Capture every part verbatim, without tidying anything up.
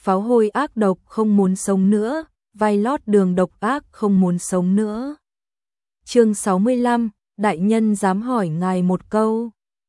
pháo hôi ác độc không muốn sống nữa, vai lót đường độc ác không muốn sống nữa. Chương sáu mươi lăm, đại nhân dám hỏi ngài một câu.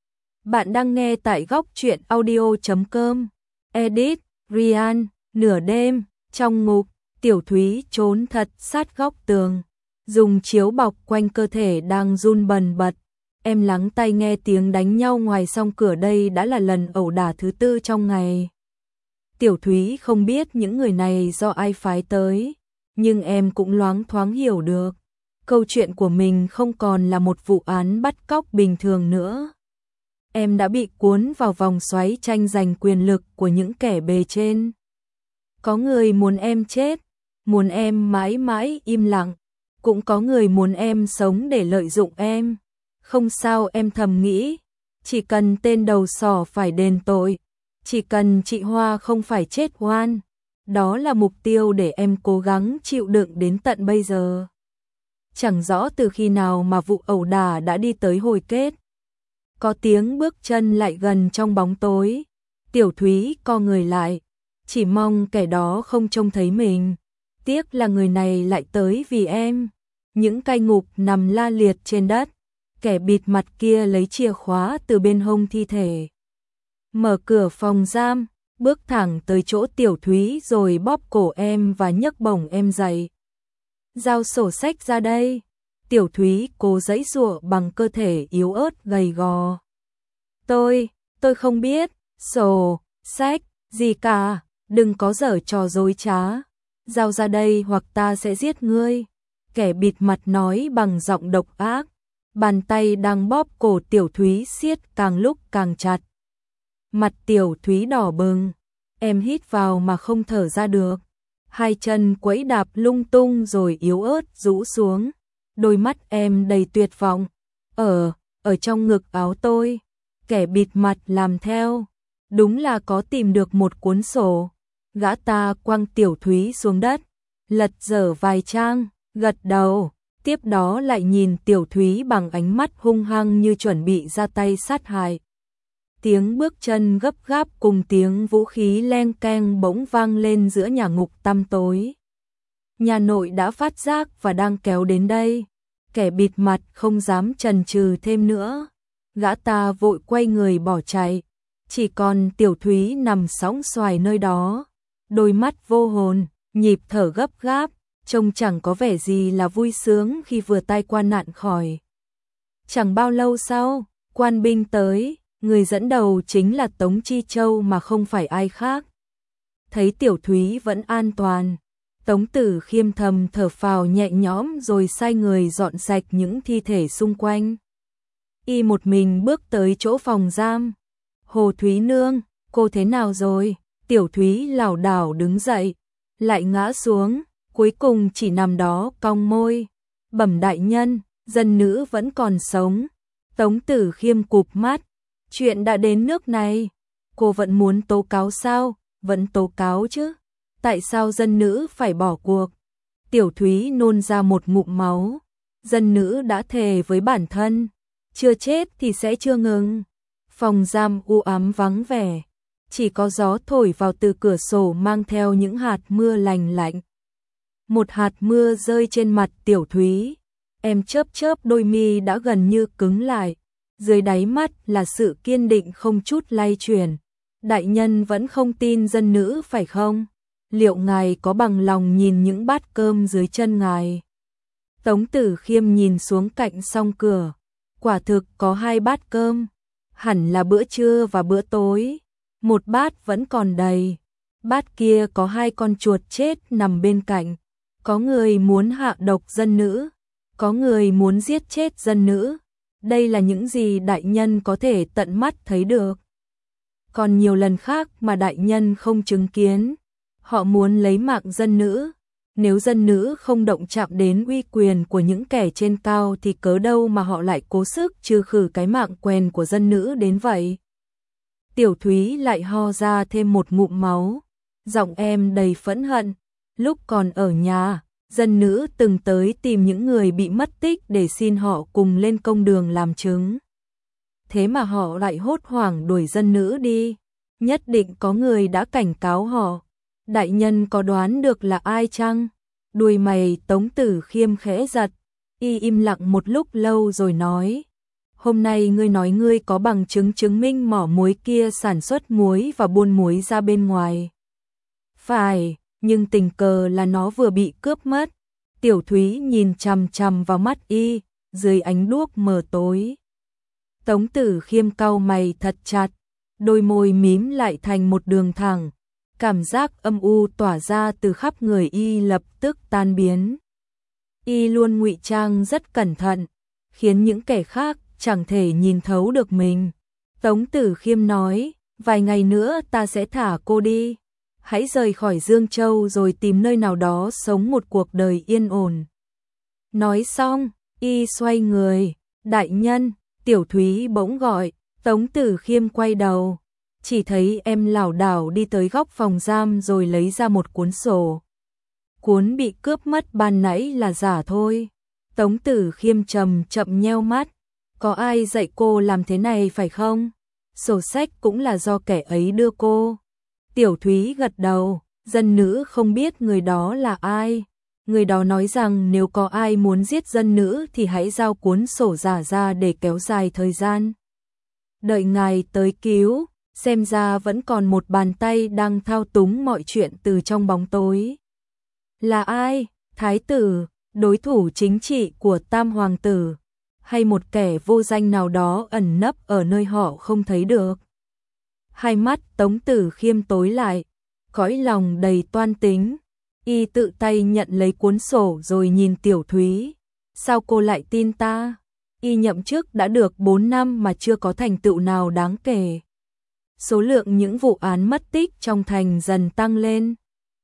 Bạn đang nghe tại góc truyện audio chấm com. Edit, Ryan, nửa đêm, trong ngục, Tiểu Thúy trốn thật sát góc tường, dùng chiếu bọc quanh cơ thể đang run bần bật. Em lắng tai nghe tiếng đánh nhau ngoài song cửa, đây đã là lần ẩu đả thứ tư trong ngày. Tiểu Thúy không biết những người này do ai phái tới, nhưng em cũng loáng thoáng hiểu được. Câu chuyện của mình không còn là một vụ án bắt cóc bình thường nữa. Em đã bị cuốn vào vòng xoáy tranh giành quyền lực của những kẻ bề trên. Có người muốn em chết, muốn em mãi mãi im lặng, cũng có người muốn em sống để lợi dụng em. Không sao, em thầm nghĩ, chỉ cần tên đầu sỏ phải đền tội, chỉ cần chị Hoa không phải chết oan, đó là mục tiêu để em cố gắng chịu đựng đến tận bây giờ. Chẳng rõ từ khi nào mà vụ ẩu đả đã đi tới hồi kết. Có tiếng bước chân lại gần trong bóng tối. Tiểu Thúy co người lại, chỉ mong kẻ đó không trông thấy mình. Tiếc là người này lại tới vì em. Những cai ngục nằm la liệt trên đất. Kẻ bịt mặt kia lấy chìa khóa từ bên hông thi thể, mở cửa phòng giam, bước thẳng tới chỗ Tiểu Thúy rồi bóp cổ em và nhấc bổng em dậy. Giao sổ sách ra đây. Tiểu Thúy cố giãy giụa bằng cơ thể yếu ớt gầy gò. Tôi, tôi không biết, sổ, sách, gì cả, đừng có giở trò dối trá. Giao ra đây hoặc ta sẽ giết ngươi. Kẻ bịt mặt nói bằng giọng độc ác. Bàn tay đang bóp cổ Tiểu Thúy siết càng lúc càng chặt. Mặt Tiểu Thúy đỏ bừng, em hít vào mà không thở ra được. Hai chân quẫy đạp lung tung rồi yếu ớt rũ xuống. Đôi mắt em đầy tuyệt vọng. Ở, ở trong ngực áo tôi. Kẻ bịt mặt làm theo. Đúng là có tìm được một cuốn sổ. Gã ta quăng Tiểu Thúy xuống đất, lật dở vài trang, gật đầu. Tiếp đó lại nhìn Tiểu Thúy bằng ánh mắt hung hăng như chuẩn bị ra tay sát hại. Tiếng bước chân gấp gáp cùng tiếng vũ khí leng keng bỗng vang lên giữa nhà ngục tăm tối. Nhà nội đã phát giác và đang kéo đến đây. Kẻ bịt mặt không dám chần chừ thêm nữa. Gã ta vội quay người bỏ chạy. Chỉ còn Tiểu Thúy nằm sóng xoài nơi đó. Đôi mắt vô hồn, nhịp thở gấp gáp. Trông chẳng có vẻ gì là vui sướng khi vừa tai qua nạn khỏi. Chẳng bao lâu sau, quan binh tới, người dẫn đầu chính là Tống Chi Châu mà không phải ai khác. Thấy Tiểu Thúy vẫn an toàn, Tống Tử Khiêm thầm thở phào nhẹ nhõm rồi sai người dọn sạch những thi thể xung quanh. Y một mình bước tới chỗ phòng giam. Hồ Thúy nương, cô thế nào rồi? Tiểu Thúy lảo đảo đứng dậy, lại ngã xuống. Cuối cùng chỉ nằm đó cong môi. Bẩm đại nhân, dân nữ vẫn còn sống. Tống Tử Khiêm cụp mắt. Chuyện đã đến nước này, cô vẫn muốn tố cáo sao? Vẫn tố cáo chứ. Tại sao dân nữ phải bỏ cuộc? Tiểu Thúy nôn ra một ngụm máu. Dân nữ đã thề với bản thân, chưa chết thì sẽ chưa ngừng. Phòng giam u ám vắng vẻ, chỉ có gió thổi vào từ cửa sổ mang theo những hạt mưa lành lạnh. Một hạt mưa rơi trên mặt Tiểu Thúy, em chớp chớp đôi mi đã gần như cứng lại, dưới đáy mắt là sự kiên định không chút lay chuyển. Đại nhân vẫn không tin dân nữ phải không? Liệu ngài có bằng lòng nhìn những bát cơm dưới chân ngài? Tống Tử Khiêm nhìn xuống cạnh song cửa, quả thực có hai bát cơm, hẳn là bữa trưa và bữa tối. Một bát vẫn còn đầy, bát kia có hai con chuột chết nằm bên cạnh. Có người muốn hạ độc dân nữ, có người muốn giết chết dân nữ. Đây là những gì đại nhân có thể tận mắt thấy được. Còn nhiều lần khác mà đại nhân không chứng kiến. Họ muốn lấy mạng dân nữ. Nếu dân nữ không động chạm đến uy quyền của những kẻ trên cao thì cớ đâu mà họ lại cố sức trừ khử cái mạng quèn của dân nữ đến vậy. Tiểu Thúy lại ho ra thêm một ngụm máu. Giọng em đầy phẫn hận. Lúc còn ở nhà, dân nữ từng tới tìm những người bị mất tích để xin họ cùng lên công đường làm chứng. Thế mà họ lại hốt hoảng đuổi dân nữ đi. Nhất định có người đã cảnh cáo họ. đại nhân có đoán được là ai chăng? Đuôi mày Tống Tử Khiêm khẽ giật, y im lặng một lúc lâu rồi nói, hôm nay ngươi nói ngươi có bằng chứng chứng minh mỏ muối kia sản xuất muối và buôn muối ra bên ngoài. Phải, nhưng tình cờ là nó vừa bị cướp mất. Tiểu Thúy nhìn chằm chằm vào mắt y, dưới ánh đuốc mờ tối. Tống Tử Khiêm cau mày thật chặt, đôi môi mím lại thành một đường thẳng. Cảm giác âm u tỏa ra từ khắp người y lập tức tan biến. Y luôn ngụy trang rất cẩn thận, khiến những kẻ khác chẳng thể nhìn thấu được mình. Tống Tử Khiêm nói, vài ngày nữa ta sẽ thả cô đi. Hãy rời khỏi Dương Châu rồi tìm nơi nào đó sống một cuộc đời yên ổn. Nói xong, y xoay người, đại nhân, Tiểu Thúy bỗng gọi. Tống Tử Khiêm quay đầu, chỉ thấy em lảo đảo đi tới góc phòng giam rồi lấy ra một cuốn sổ. Cuốn bị cướp mất ban nãy là giả thôi. Tống Tử Khiêm chậm chậm nheo mắt, có ai dạy cô làm thế này phải không? Sổ sách cũng là do kẻ ấy đưa cô. Tiểu Thúy gật đầu, dân nữ không biết người đó là ai. Người đó nói rằng nếu có ai muốn giết dân nữ thì hãy giao cuốn sổ giả ra để kéo dài thời gian. Đợi ngài tới cứu, xem ra vẫn còn một bàn tay đang thao túng mọi chuyện từ trong bóng tối. Là ai? Thái tử, đối thủ chính trị của Tam Hoàng tử, hay một kẻ vô danh nào đó ẩn nấp ở nơi họ không thấy được? Hai mắt Tống Tử Khiêm tối lại, cõi lòng đầy toan tính. Y tự tay nhận lấy cuốn sổ rồi nhìn Tiểu Thúy. Sao cô lại tin ta? Y nhậm chức đã được bốn năm mà chưa có thành tựu nào đáng kể. Số lượng những vụ án mất tích trong thành dần tăng lên.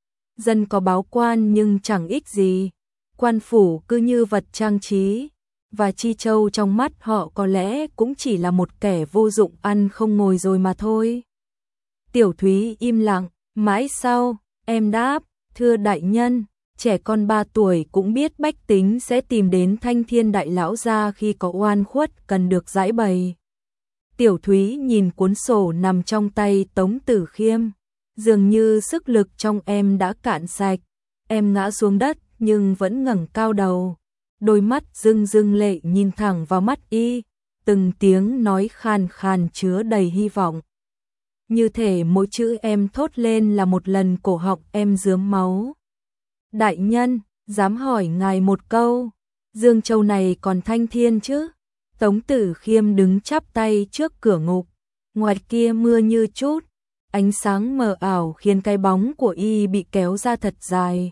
Dân có báo quan nhưng chẳng ích gì. Quan phủ cứ như vật trang trí. Và Chi Châu trong mắt họ có lẽ cũng chỉ là một kẻ vô dụng ăn không ngồi rồi mà thôi. Tiểu Thúy im lặng, mãi sau, em đáp, thưa đại nhân, trẻ con ba tuổi cũng biết bách tính sẽ tìm đến Thanh Thiên đại lão gia khi có oan khuất cần được giải bày. Tiểu Thúy nhìn cuốn sổ nằm trong tay Tống Tử Khiêm, dường như sức lực trong em đã cạn sạch, em ngã xuống đất nhưng vẫn ngẩng cao đầu, đôi mắt rưng rưng lệ nhìn thẳng vào mắt y, từng tiếng nói khàn khàn chứa đầy hy vọng. Như thể mỗi chữ em thốt lên là một lần cổ họng em rướm máu. Đại nhân, dám hỏi ngài một câu, Dương Châu này còn thanh thiên chứ? Tống Tử Khiêm đứng chắp tay trước cửa ngục, ngoài kia mưa như chút, ánh sáng mờ ảo khiến cái bóng của y bị kéo ra thật dài.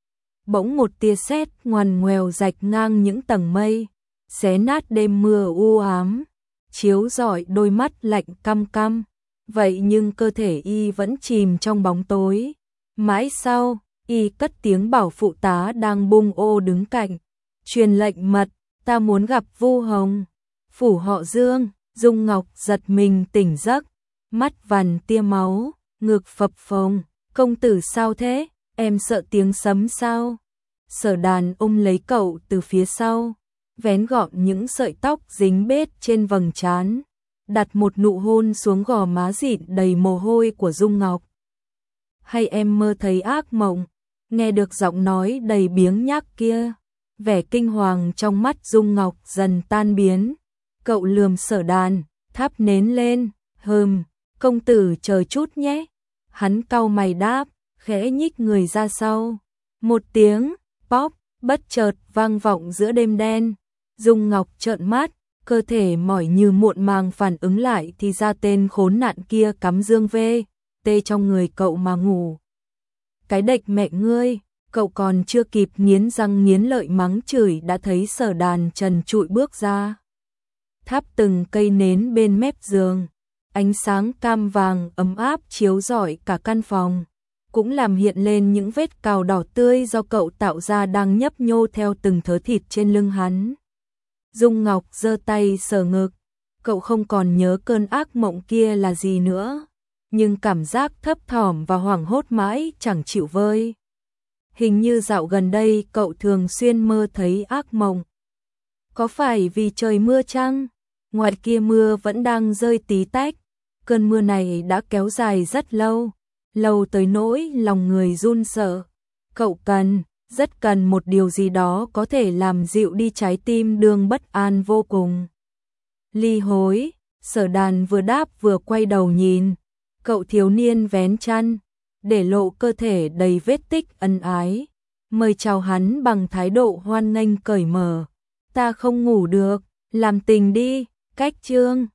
Bỗng một tia sét ngoằn ngoèo rạch ngang những tầng mây, xé nát đêm mưa u ám, chiếu rọi đôi mắt lạnh căm căm. Vậy nhưng cơ thể y vẫn chìm trong bóng tối. Mãi sau, y cất tiếng bảo phụ tá đang bung ô đứng cạnh, truyền lệnh mật, ta muốn gặp Vu Hồng. Phủ họ Dương, Dung Ngọc giật mình tỉnh giấc, mắt vằn tia máu, ngực phập phồng. Công tử sao thế? Em sợ tiếng sấm sao? Sở Đàn ôm lấy cậu từ phía sau, vén gọn những sợi tóc dính bết trên vầng trán, đặt một nụ hôn xuống gò má dịn đầy mồ hôi của Dung Ngọc. Hay em mơ thấy ác mộng? Nghe được giọng nói đầy biếng nhác kia, vẻ kinh hoàng trong mắt Dung Ngọc dần tan biến. Cậu lườm Sở Đàn, thắp nến lên, hừm, công tử chờ chút nhé. Hắn cau mày đáp, khẽ nhích người ra sau. Một tiếng, pop, bất chợt vang vọng giữa đêm đen. Dung Ngọc trợn mắt, cơ thể mỏi như muộn màng phản ứng lại thì ra tên khốn nạn kia cắm dương vê, tê trong người cậu mà ngủ. Cái đệch mẹ ngươi, cậu còn chưa kịp nghiến răng nghiến lợi mắng chửi đã thấy Sở Đàn trần trụi bước ra. Thắp từng cây nến bên mép giường, ánh sáng cam vàng ấm áp chiếu rọi cả căn phòng, cũng làm hiện lên những vết cào đỏ tươi do cậu tạo ra đang nhấp nhô theo từng thớ thịt trên lưng hắn. Dung Ngọc giơ tay sờ ngực, cậu không còn nhớ cơn ác mộng kia là gì nữa, nhưng cảm giác thấp thỏm và hoảng hốt mãi chẳng chịu vơi. Hình như dạo gần đây cậu thường xuyên mơ thấy ác mộng. Có phải vì trời mưa chăng? Ngoài kia mưa vẫn đang rơi tí tách, cơn mưa này đã kéo dài rất lâu, lâu tới nỗi lòng người run sợ. Cậu cần, rất cần một điều gì đó có thể làm dịu đi trái tim đương bất an vô cùng. Ly hối, Sở Đàn vừa đáp vừa quay đầu nhìn, cậu thiếu niên vén chăn, để lộ cơ thể đầy vết tích ân ái, mời chào hắn bằng thái độ hoan nghênh cởi mở. Ta không ngủ được, làm tình đi, cách chương.